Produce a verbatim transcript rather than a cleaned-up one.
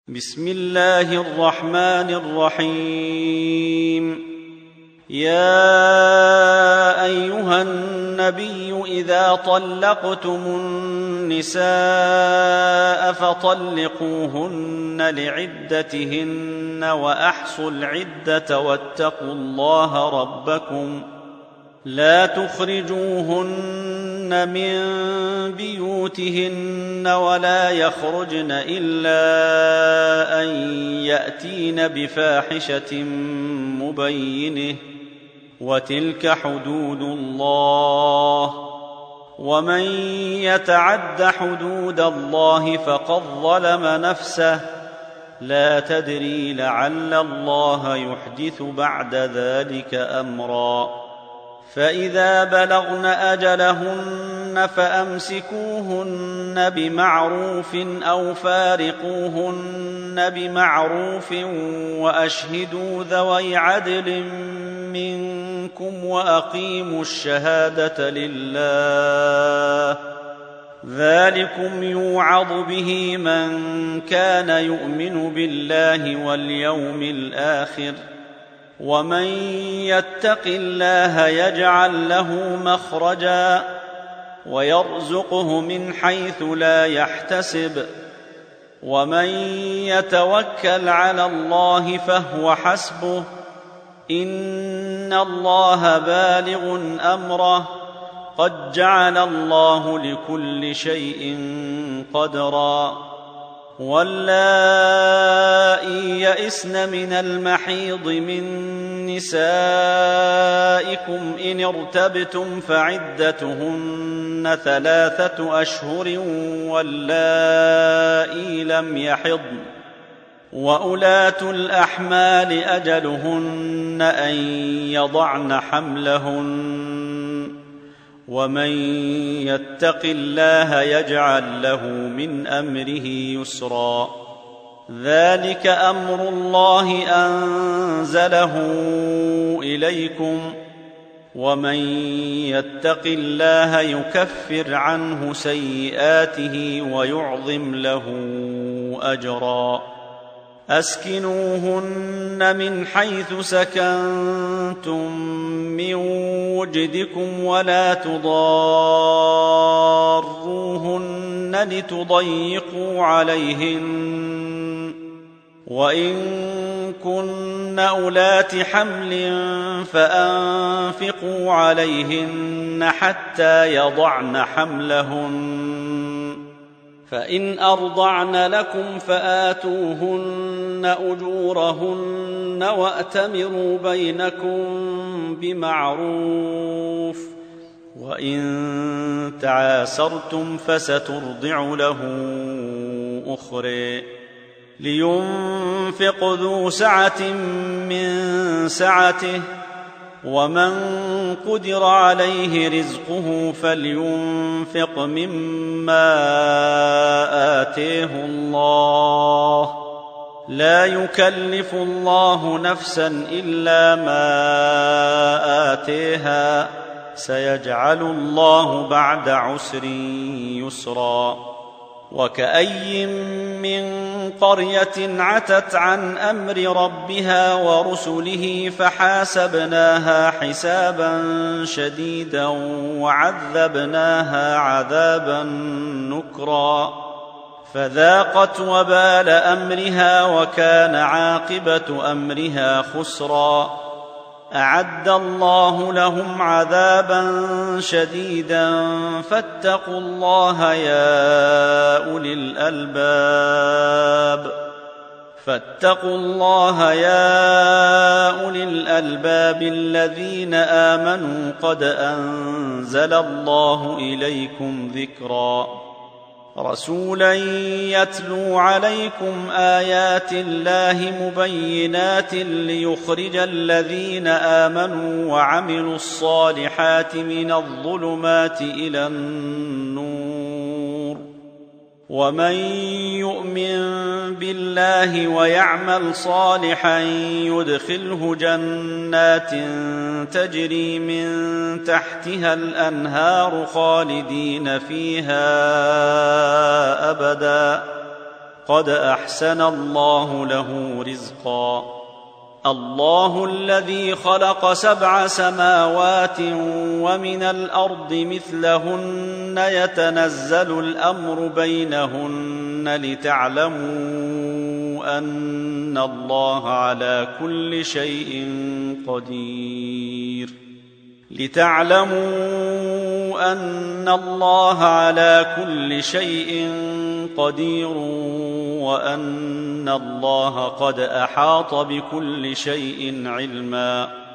بسم الله الرحمن الرحيم. يا أيها النبي إذا طلقتم النساء فطلقوهن لعدتهن وأحصوا العدة واتقوا الله ربكم لا تخرجوهن من بيوتهن ولا يخرجن إلا أن يأتين بفاحشة مبينة وتلك حدود الله ومن يتعد حدود الله فقد ظلم نفسه لا تدري لعل الله يحدث بعد ذلك أمرا. فإذا بلغن أجلهن فأمسكوهن بمعروف أو فارقوهن بمعروف وأشهدوا ذوي عدل منكم وأقيموا الشهادة لله ذلكم يوعظ به من كان يؤمن بالله واليوم الآخر ومن يتق الله يجعل له مخرجا ويرزقه من حيث لا يحتسب ومن يتوكل على الله فهو حسبه إن الله بالغ أمره قد جعل الله لكل شيء قدرا. واللائي يئسن من المحيض من نسائكم إن ارتبتم فعدتهن ثلاثة أشهر واللائي لم يحضن وأولاة الأحمال أجلهن أن يضعن حملهن ومن يتق الله يجعل له من أمره يسرا. ذلك أمر الله أنزله إليكم ومن يتق الله يكفر عنه سيئاته ويعظم له أجرا. أسكنوهن من حيث سكنتم من وجدكم ولا تضاروهن لتضيقوا عليهن وإن كن أولات حمل فأنفقوا عليهن حتى يضعن حملهن فإن أرضعن لكم فآتوهن أجورهن وأتمروا بينكم بمعروف وإن تعاسرتم فسترضع له أخرى. لينفق ذو سعة من سعته ومن قدر عليه رزقه فلينفق مما آتيه الله لا يكلف الله نفسا إلا ما آتيها سيجعل الله بعد عسر يسرا. وكأي من قرية عتت عن أمر ربها ورسله فحاسبناها حسابا شديدا وعذبناها عذابا نكرا فذاقت وبال أمرها وكان عاقبة أمرها خسرا. أعد الله لهم عذابا شديدا فاتقوا الله يا أولي الألباب فاتقوا الله يا أولي الألباب الذين آمنوا قد أنزل الله إليكم ذكرا. رسولا يتلو عليكم آيات الله مبينات ليخرج الذين آمنوا وعملوا الصالحات من الظلمات إلى النور ومن يؤمن بالله ويعمل صالحا يدخله جنات تجري من تحتها الأنهار خالدين فيها أبدا قد احسن الله له رزقا. الله الذي خلق سبع سماوات ومن الارض مثلهن يتنزل الامر بينهن لتعلموا ان الله على كل شيء قدير لتعلموا ان الله على كل شيء قدير وان الله قد احاط بكل شيء علما.